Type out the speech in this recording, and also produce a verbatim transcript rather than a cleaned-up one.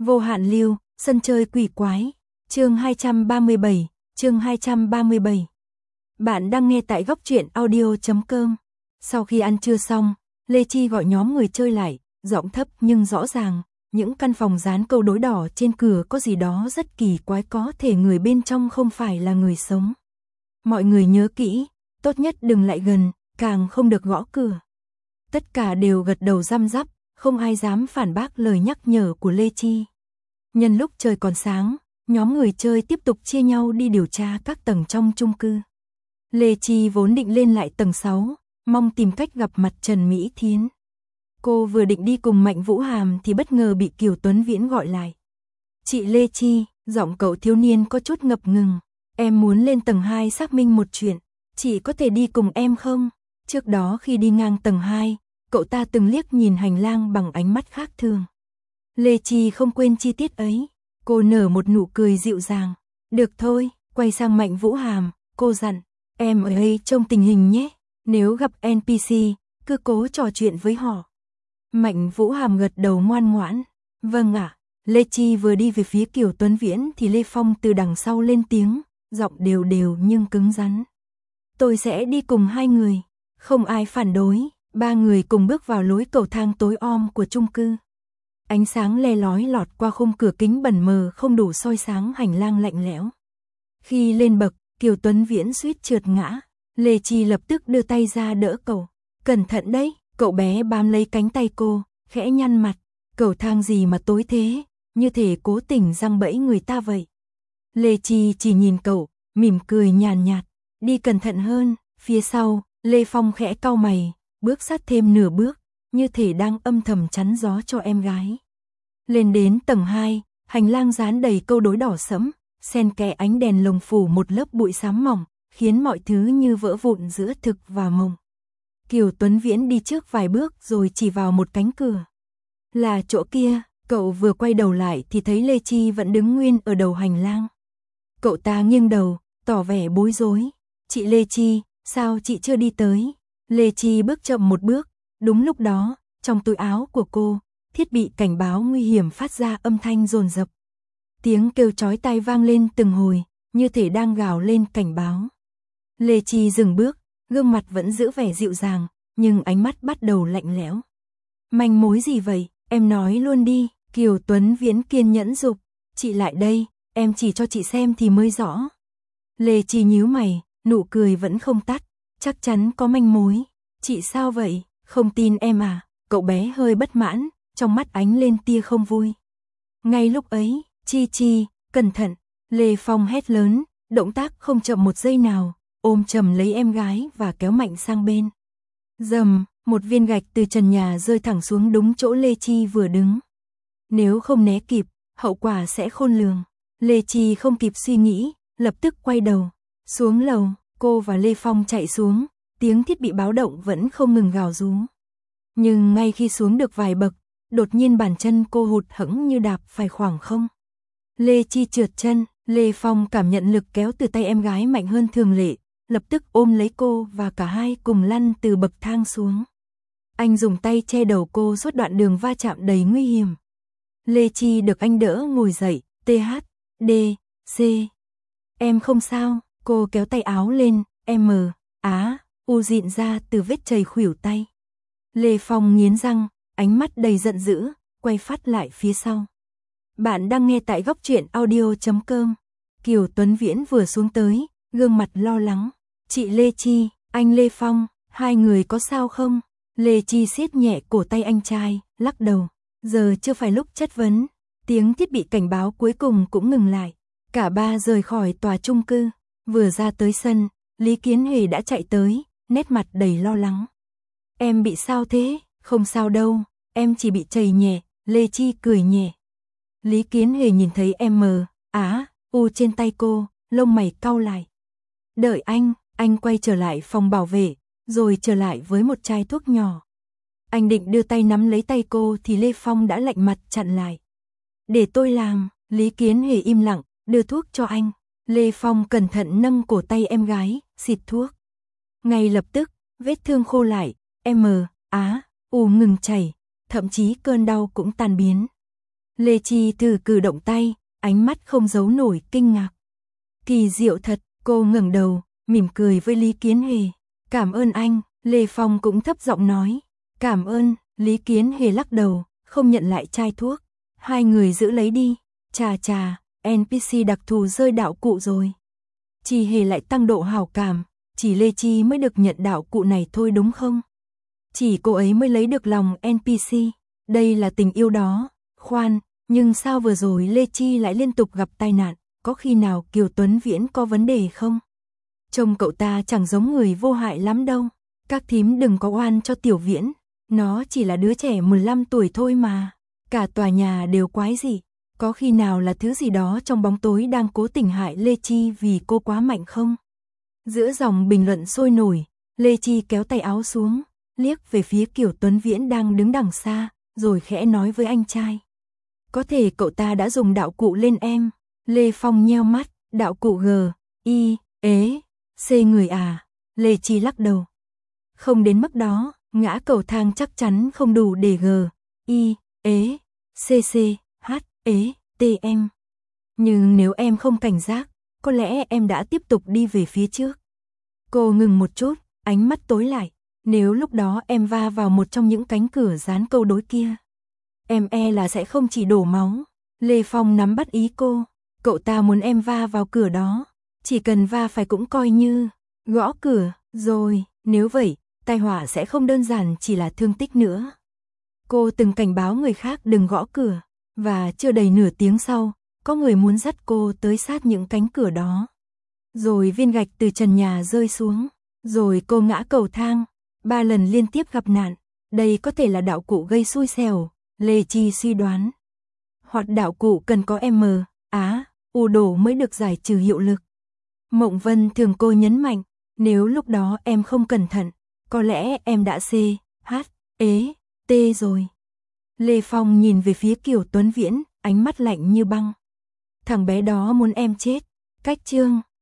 Vô hạn lưu, sân chơi quỷ quái. Chương hai trăm ba mươi bảy, chương hai trăm ba mươi bảy. Bạn đang nghe tại góc truyện audio chấm com. Sau khi ăn trưa xong, Lê Chi gọi nhóm người chơi lại, giọng thấp nhưng rõ ràng, những căn phòng dán câu đối đỏ trên cửa có gì đó rất kỳ quái, có thể người bên trong không phải là người sống. Mọi người nhớ kỹ, tốt nhất đừng lại gần, càng không được gõ cửa. Tất cả đều gật đầu răm rắp, không ai dám phản bác lời nhắc nhở của Lê Chi. Nhân lúc trời còn sáng, nhóm người chơi tiếp tục chia nhau đi điều tra các tầng trong chung cư. Lê Chi vốn định lên lại tầng sáu, mong tìm cách gặp mặt Trần Mỹ Thiến. Cô vừa định đi cùng Mạnh Vũ Hàm thì bất ngờ bị Kiều Tuấn Viễn gọi lại. Chị Lê Chi, giọng cậu thiếu niên có chút ngập ngừng. Em muốn lên tầng hai xác minh một chuyện, chị có thể đi cùng em không? Trước đó khi đi ngang tầng hai, cậu ta từng liếc nhìn hành lang bằng ánh mắt khác thường. Lê Chi không quên chi tiết ấy, cô nở một nụ cười dịu dàng. Được thôi, quay sang Mạnh Vũ Hàm, cô dặn, em ở đây trông tình hình nhé, nếu gặp en pê xê, cứ cố trò chuyện với họ. Mạnh Vũ Hàm gật đầu ngoan ngoãn, vâng ạ. Lê Chi vừa đi về phía Kiều Tuấn Viễn thì Lê Phong từ đằng sau lên tiếng, giọng đều đều nhưng cứng rắn. Tôi sẽ đi cùng hai người, không ai phản đối, ba người cùng bước vào lối cầu thang tối om của chung cư. Ánh sáng le lói lọt qua khung cửa kính bẩn mờ không đủ soi sáng hành lang lạnh lẽo. Khi lên bậc, Kiều Tuấn Viễn suýt trượt ngã, Lê Chi lập tức đưa tay ra đỡ cậu. Cẩn thận đấy, cậu bé bám lấy cánh tay cô, khẽ nhăn mặt, cầu thang gì mà tối thế, như thể cố tình giăng bẫy người ta vậy. Lê Chi chỉ nhìn cậu, mỉm cười nhàn nhạt, đi cẩn thận hơn. Phía sau, Lê Phong khẽ cau mày, bước sát thêm nửa bước, như thể đang âm thầm chắn gió cho em gái. Lên đến tầng hai, hành lang dán đầy câu đối đỏ sẫm, xen kẽ ánh đèn lồng phủ một lớp bụi xám mỏng, khiến mọi thứ như vỡ vụn giữa thực và mộng. Kiều Tuấn Viễn đi trước vài bước rồi chỉ vào một cánh cửa. Là chỗ kia, cậu vừa quay đầu lại thì thấy Lê Chi vẫn đứng nguyên ở đầu hành lang. Cậu ta nghiêng đầu, tỏ vẻ bối rối. Chị Lê Chi, sao chị chưa đi tới? Lê Chi bước chậm một bước, đúng lúc đó, trong túi áo của cô, thiết bị cảnh báo nguy hiểm phát ra âm thanh dồn dập. Tiếng kêu chói tai vang lên từng hồi, như thể đang gào lên cảnh báo. Lê Chi dừng bước, gương mặt vẫn giữ vẻ dịu dàng, nhưng ánh mắt bắt đầu lạnh lẽo. Manh mối gì vậy, em nói luôn đi, Kiều Tuấn Viễn kiên nhẫn giục. Chị lại đây, em chỉ cho chị xem thì mới rõ. Lê Chi nhíu mày, nụ cười vẫn không tắt, chắc chắn có manh mối. Chị sao vậy, không tin em à? Cậu bé hơi bất mãn, trong mắt ánh lên tia không vui. Ngay lúc ấy, Chi Chi, cẩn thận, Lê Phong hét lớn, động tác không chậm một giây nào, ôm chầm lấy em gái và kéo mạnh sang bên. Dầm, một viên gạch từ trần nhà rơi thẳng xuống đúng chỗ Lê Chi vừa đứng. Nếu không né kịp, hậu quả sẽ khôn lường. Lê Chi không kịp suy nghĩ, lập tức quay đầu. Xuống lầu, cô và Lê Phong chạy xuống, tiếng thiết bị báo động vẫn không ngừng gào rú. Nhưng ngay khi xuống được vài bậc, đột nhiên bàn chân cô hụt hẫng như đạp phải khoảng không. Lê Chi trượt chân, Lê Phong cảm nhận lực kéo từ tay em gái mạnh hơn thường lệ, lập tức ôm lấy cô và cả hai cùng lăn từ bậc thang xuống. Anh dùng tay che đầu cô suốt đoạn đường va chạm đầy nguy hiểm. Lê Chi được anh đỡ ngồi dậy, tê hát, đê, xê. Em không sao, cô kéo tay áo lên, M, Á, U dịn ra từ vết chầy khuỷu tay. Lê Phong nghiến răng, ánh mắt đầy giận dữ, quay phát lại phía sau. Bạn đang nghe tại góc truyện audio chấm com. Kiều Tuấn Viễn vừa xuống tới, gương mặt lo lắng. Chị Lê Chi, anh Lê Phong, hai người có sao không? Lê Chi siết nhẹ cổ tay anh trai, lắc đầu. Giờ chưa phải lúc chất vấn. Tiếng thiết bị cảnh báo cuối cùng cũng ngừng lại. Cả ba rời khỏi tòa chung cư. Vừa ra tới sân, Lý Kiến Hề đã chạy tới, nét mặt đầy lo lắng. Em bị sao thế? Không sao đâu, em chỉ bị chảy nhẹ. Lê Chi cười nhẹ. Lý Kiến Hề nhìn thấy M, Á, U trên tay cô, lông mày cau lại. Đợi anh, anh quay trở lại phòng bảo vệ, rồi trở lại với một chai thuốc nhỏ. Anh định đưa tay nắm lấy tay cô thì Lê Phong đã lạnh mặt chặn lại. Để tôi làm, Lý Kiến Hề im lặng, đưa thuốc cho anh. Lê Phong cẩn thận nâng cổ tay em gái, xịt thuốc. Ngay lập tức, vết thương khô lại, M, Á, U ngừng chảy, thậm chí cơn đau cũng tan biến. Lê Chi từ cử động tay, ánh mắt không giấu nổi kinh ngạc. Kỳ diệu thật, cô ngẩng đầu, mỉm cười với Lý Kiến Hề. Cảm ơn anh, Lê Phong cũng thấp giọng nói. Cảm ơn, Lý Kiến Hề lắc đầu, không nhận lại chai thuốc. Hai người giữ lấy đi. Chà chà, en pê xê đặc thù rơi đạo cụ rồi. Chi Hề lại tăng độ hảo cảm, chỉ Lê Chi mới được nhận đạo cụ này thôi đúng không? Chỉ cô ấy mới lấy được lòng en pê xê, đây là tình yêu đó. Khoan, nhưng sao vừa rồi Lê Chi lại liên tục gặp tai nạn, có khi nào Kiều Tuấn Viễn có vấn đề không? Trông cậu ta chẳng giống người vô hại lắm đâu. Các thím đừng có oan cho Tiểu Viễn, nó chỉ là đứa trẻ mười lăm tuổi thôi mà. Cả tòa nhà đều quái dị, có khi nào là thứ gì đó trong bóng tối đang cố tình hại Lê Chi vì cô quá mạnh không? Giữa dòng bình luận sôi nổi, Lê Chi kéo tay áo xuống, liếc về phía Kiều Tuấn Viễn đang đứng đằng xa, rồi khẽ nói với anh trai. Có thể cậu ta đã dùng đạo cụ lên em. Lê Phong nheo mắt, đạo cụ G, I, ế, C người à? Lê Chi lắc đầu. Không đến mức đó, ngã cầu thang chắc chắn không đủ để G, I, ế, C C, H, ế, T em. Nhưng nếu em không cảnh giác, có lẽ em đã tiếp tục đi về phía trước. Cô ngừng một chút, ánh mắt tối lại. Nếu lúc đó em va vào một trong những cánh cửa dán câu đối kia, em e là sẽ không chỉ đổ máu. Lê Phong nắm bắt ý cô. Cậu ta muốn em va vào cửa đó. Chỉ cần va phải cũng coi như gõ cửa, rồi, nếu vậy, tai họa sẽ không đơn giản chỉ là thương tích nữa. Cô từng cảnh báo người khác đừng gõ cửa, và chưa đầy nửa tiếng sau, có người muốn dắt cô tới sát những cánh cửa đó. Rồi viên gạch từ trần nhà rơi xuống, rồi cô ngã cầu thang, ba lần liên tiếp gặp nạn. Đây có thể là đạo cụ gây xui xẻo, Lê Chi suy đoán. Hoặc đạo cụ cần có M, Á, U đổ mới được giải trừ hiệu lực. Mộng Vân thường cô nhấn mạnh, nếu lúc đó em không cẩn thận, có lẽ em đã C, H, ế, T rồi. Lê Phong nhìn về phía Kiều Tuấn Viễn, ánh mắt lạnh như băng. Thằng bé đó muốn em chết. Cách chương